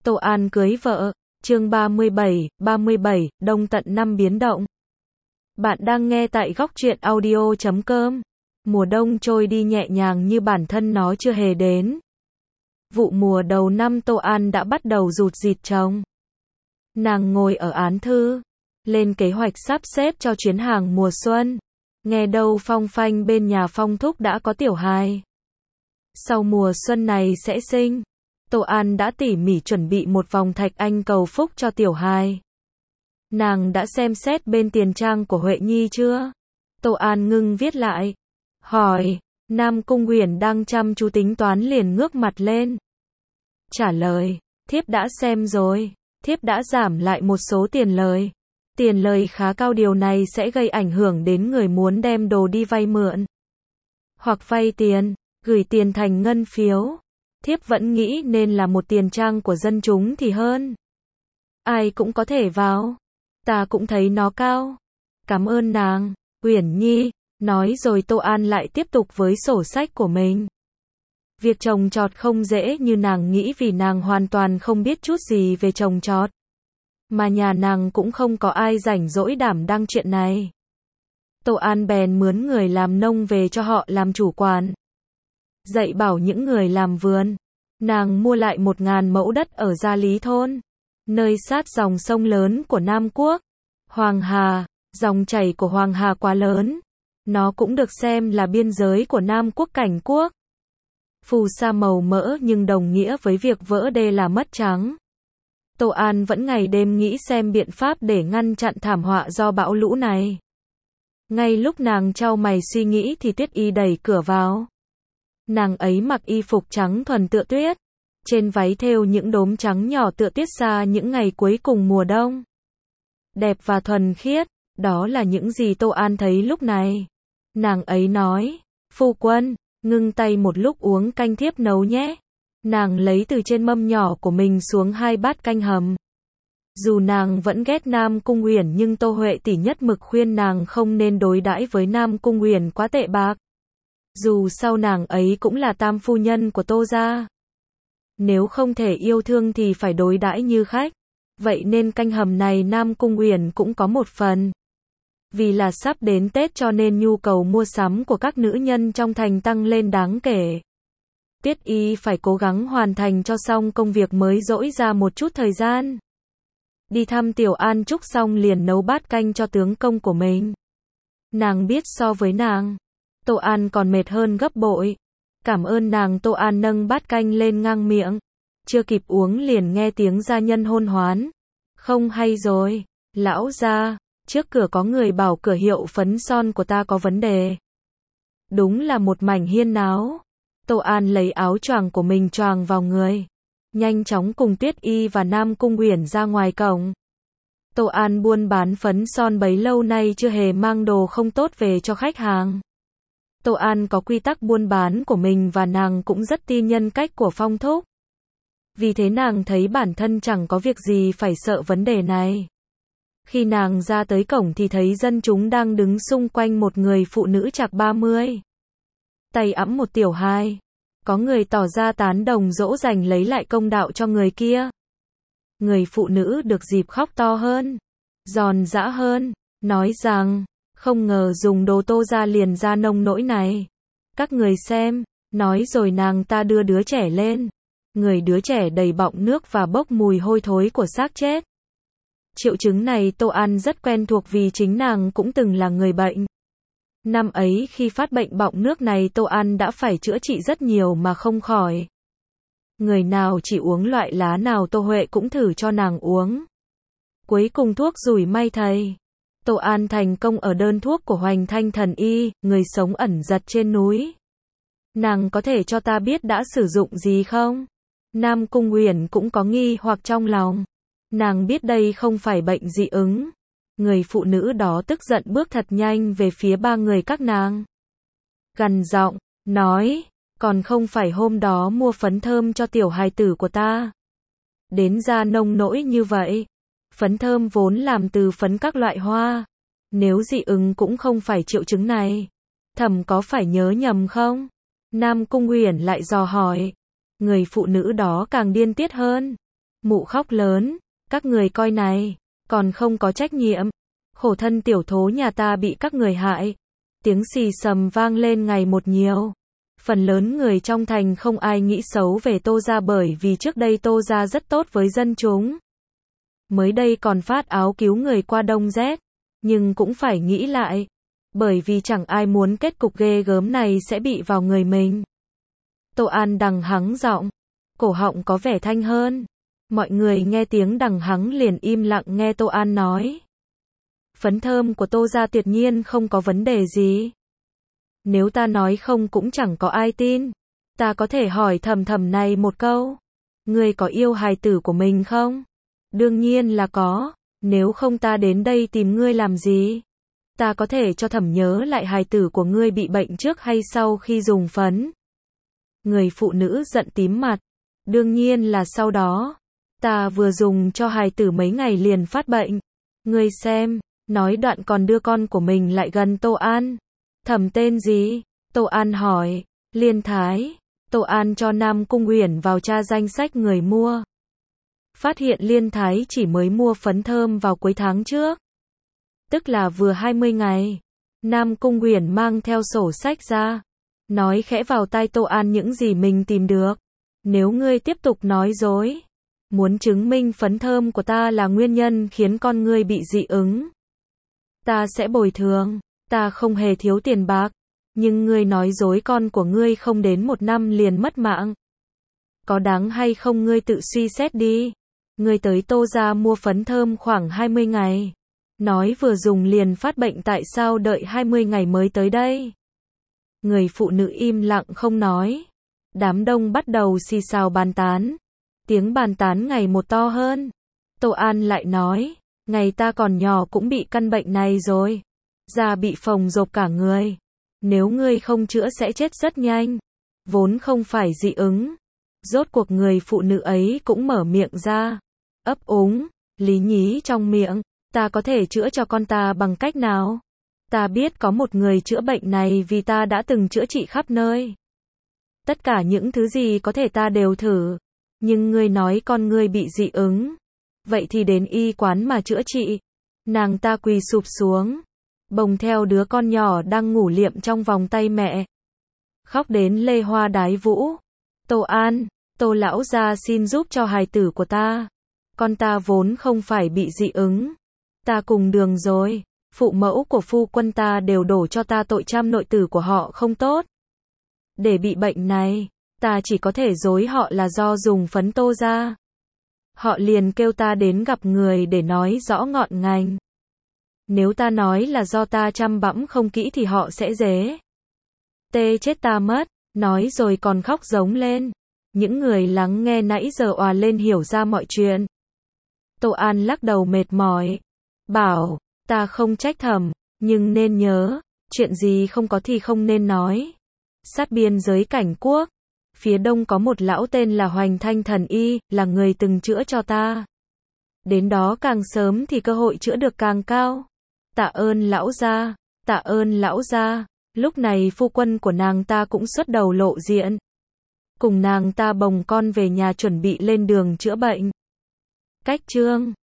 Tô An cưới vợ, chương 37, Đông tận năm biến động. Bạn đang nghe tại góc truyện audio.com. Mùa đông trôi đi nhẹ nhàng như bản thân nó chưa hề đến. Vụ mùa đầu năm Tô An đã bắt đầu rụt rịt trông. Nàng ngồi ở án thư, lên kế hoạch sắp xếp cho chuyến hàng mùa xuân. Nghe đâu Phong phanh bên nhà Phong thúc đã có tiểu hài. Sau mùa xuân này sẽ sinh. Tô An đã tỉ mỉ chuẩn bị một vòng thạch anh cầu phúc cho tiểu hài. Nàng đã xem xét bên tiền trang của Huệ Nhi chưa? Tô An ngưng viết lại. Hỏi, Nam Cung Uyển đang chăm chú tính toán liền ngước mặt lên. Trả lời, thiếp đã xem rồi, thiếp đã giảm lại một số tiền lời. Tiền lời khá cao, điều này sẽ gây ảnh hưởng đến người muốn đem đồ đi vay mượn. Hoặc vay tiền, gửi tiền thành ngân phiếu. Thiếp vẫn nghĩ nên là một tiền trang của dân chúng thì hơn. Ai cũng có thể vào. Ta cũng thấy nó cao. Cảm ơn nàng, Uyển Nhi. Nói rồi Tô An lại tiếp tục với sổ sách của mình. Việc trồng trọt không dễ như nàng nghĩ vì nàng hoàn toàn không biết chút gì về trồng trọt. Mà nhà nàng cũng không có ai rảnh rỗi đảm đăng chuyện này. Tô An bèn mướn người làm nông về cho họ làm chủ quản. Dạy bảo những người làm vườn. Nàng mua lại 1000 mẫu đất ở Gia Lý thôn, nơi sát dòng sông lớn của Nam Quốc. Hoàng Hà, dòng chảy của Hoàng Hà quá lớn. Nó cũng được xem là biên giới của Nam Quốc Cảnh Quốc. Phù sa màu mỡ nhưng đồng nghĩa với việc vỡ đê là mất trắng. Tô An vẫn ngày đêm nghĩ xem biện pháp để ngăn chặn thảm họa do bão lũ này. Ngay lúc nàng chau mày suy nghĩ thì Tuyết Y đẩy cửa vào. Nàng ấy mặc y phục trắng thuần tựa tuyết, trên váy thêu những đốm trắng nhỏ tựa tiết xa những ngày cuối cùng mùa đông. Đẹp và thuần khiết, đó là những gì Tô An thấy lúc này. Nàng ấy nói, phu quân, ngưng tay một lúc uống canh thiếp nấu nhé. Nàng lấy từ trên mâm nhỏ của mình xuống 2 bát canh hầm. Dù nàng vẫn ghét Nam Cung Uyển nhưng Tô Huệ tỷ nhất mực khuyên nàng không nên đối đãi với Nam Cung Uyển quá tệ bạc. Dù sau nàng ấy cũng là tam phu nhân của Tô gia. Nếu không thể yêu thương thì phải đối đãi như khách. Vậy nên canh hầm này Nam Cung Uyển cũng có một phần. Vì là sắp đến Tết cho nên nhu cầu mua sắm của các nữ nhân trong thành tăng lên đáng kể. Tuyết Y phải cố gắng hoàn thành cho xong công việc mới dỗi ra một chút thời gian. Đi thăm Tiểu An Trúc xong liền nấu bát canh cho tướng công của mình. Nàng biết so với nàng, Tô An còn mệt hơn gấp bội. Cảm ơn nàng. Tô An nâng bát canh lên ngang miệng. Chưa kịp uống liền nghe tiếng gia nhân hôn hoán. Không hay rồi, lão gia, trước cửa có người bảo cửa hiệu phấn son của ta có vấn đề. Đúng là một mảnh hiên náo. Tô An lấy áo choàng của mình choàng vào người. Nhanh chóng cùng Tuyết Y và Nam Cung Uyển ra ngoài cổng. Tô An buôn bán phấn son bấy lâu nay chưa hề mang đồ không tốt về cho khách hàng. Tô An có quy tắc buôn bán của mình và nàng cũng rất tin nhân cách của Phong thúc. Vì thế nàng thấy bản thân chẳng có việc gì phải sợ vấn đề này. Khi nàng ra tới cổng thì thấy dân chúng đang đứng xung quanh một người phụ nữ chạc 30. Tay ẵm một tiểu hài. Có người tỏ ra tán đồng dỗ dành lấy lại công đạo cho người kia. Người phụ nữ được dịp khóc to hơn, giòn giã hơn, nói rằng, không ngờ dùng đồ Tô gia liền ra nông nỗi này. Các người xem, nói rồi nàng ta đưa đứa trẻ lên. Người đứa trẻ đầy bọng nước và bốc mùi hôi thối của xác chết. Triệu chứng này Tô An rất quen thuộc vì chính nàng cũng từng là người bệnh. Năm ấy khi phát bệnh bọng nước này Tô An đã phải chữa trị rất nhiều mà không khỏi. Người nào chỉ uống loại lá nào Tô Huệ cũng thử cho nàng uống. Cuối cùng thuốc rủi may thầy. Tô An thành công ở đơn thuốc của Hoành Thanh Thần Y, người sống ẩn giật trên núi. Nàng có thể cho ta biết đã sử dụng gì không? Nam Cung Uyển cũng có nghi hoặc trong lòng. Nàng biết đây không phải bệnh dị ứng. Người phụ nữ đó tức giận bước thật nhanh về phía 3 người các nàng. Gằn giọng, nói, còn không phải hôm đó mua phấn thơm cho tiểu hài tử của ta. Đến ra nông nỗi như vậy. Phấn thơm vốn làm từ phấn các loại hoa. Nếu dị ứng cũng không phải triệu chứng này. Thẩm có phải nhớ nhầm không? Nam Cung Uyển lại dò hỏi. Người phụ nữ đó càng điên tiết hơn. Mụ khóc lớn, các người coi này, còn không có trách nhiệm. Khổ thân tiểu thố nhà ta bị các người hại. Tiếng xì xầm vang lên ngày một nhiều. Phần lớn người trong thành không ai nghĩ xấu về Tô gia bởi vì trước đây Tô gia rất tốt với dân chúng. Mới đây còn phát áo cứu người qua đông rét. Nhưng cũng phải nghĩ lại. Bởi vì chẳng ai muốn kết cục ghê gớm này sẽ bị vào người mình. Tô An đằng hắng giọng. Cổ họng có vẻ thanh hơn. Mọi người nghe tiếng đằng hắng liền im lặng nghe Tô An nói. Phấn thơm của Tô gia tuyệt nhiên không có vấn đề gì. Nếu ta nói không cũng chẳng có ai tin. Ta có thể hỏi Thầm Thầm này một câu. Ngươi có yêu hài tử của mình không? Đương nhiên là có. Nếu không ta đến đây tìm ngươi làm gì? Ta có thể cho Thẩm nhớ lại hài tử của ngươi bị bệnh trước hay sau khi dùng phấn. Người phụ nữ giận tím mặt. Đương nhiên là sau đó. Ta vừa dùng cho hài tử mấy ngày liền phát bệnh. Ngươi xem. Nói đoạn còn đưa con của mình lại gần Tô An. Thẩm tên gì? Tô An hỏi. Liên Thái. Tô An cho Nam Cung Uyển vào tra danh sách người mua. Phát hiện Liên Thái chỉ mới mua phấn thơm vào cuối tháng trước. Tức là vừa 20 ngày. Nam Cung Uyển mang theo sổ sách ra. Nói khẽ vào tai Tô An những gì mình tìm được. Nếu ngươi tiếp tục nói dối. Muốn chứng minh phấn thơm của ta là nguyên nhân khiến con ngươi bị dị ứng. Ta sẽ bồi thường. Ta không hề thiếu tiền bạc. Nhưng ngươi nói dối con của ngươi không đến 1 năm liền mất mạng. Có đáng hay không ngươi tự suy xét đi. Ngươi tới Tô gia mua phấn thơm khoảng 20 ngày. Nói vừa dùng liền phát bệnh tại sao đợi 20 ngày mới tới đây? Người phụ nữ im lặng không nói. Đám đông bắt đầu xì xào bàn tán. Tiếng bàn tán ngày một to hơn. Tô An lại nói. Ngày ta còn nhỏ cũng bị căn bệnh này rồi. Da bị phồng rộp cả người. Nếu ngươi không chữa sẽ chết rất nhanh. Vốn không phải dị ứng. Rốt cuộc người phụ nữ ấy cũng mở miệng ra. Ấp úng, lý nhí trong miệng. Ta có thể chữa cho con ta bằng cách nào? Ta biết có một người chữa bệnh này vì ta đã từng chữa trị khắp nơi. Tất cả những thứ gì có thể ta đều thử. Nhưng ngươi nói con ngươi bị dị ứng. Vậy thì đến y quán mà chữa trị. Nàng ta quỳ sụp xuống. Bồng theo đứa con nhỏ đang ngủ liệm trong vòng tay mẹ. Khóc đến lê hoa đái vũ. Tô An, Tô lão gia xin giúp cho hài tử của ta. Con ta vốn không phải bị dị ứng. Ta cùng đường rồi. Phụ mẫu của phu quân ta đều đổ cho ta tội trăm nội tử của họ không tốt. Để bị bệnh này, ta chỉ có thể dối họ là do dùng phấn Tô gia. Họ liền kêu ta đến gặp người để nói rõ ngọn ngành. Nếu ta nói là do ta chăm bẵm không kỹ thì họ sẽ dế. Tê chết ta mất, nói rồi còn khóc giống lên. Những người lắng nghe nãy giờ òa lên hiểu ra mọi chuyện. Tô An lắc đầu mệt mỏi. Bảo, ta không trách Thẩm, nhưng nên nhớ, chuyện gì không có thì không nên nói. Sát biên giới Cảnh Quốc, phía đông có một lão tên là Hoành Thanh Thần Y, là người từng chữa cho ta. Đến đó càng sớm thì cơ hội chữa được càng cao. Tạ ơn lão gia, tạ ơn lão gia. Lúc này phu quân của nàng ta cũng xuất đầu lộ diện. Cùng nàng ta bồng con về nhà chuẩn bị lên đường chữa bệnh. Cách chương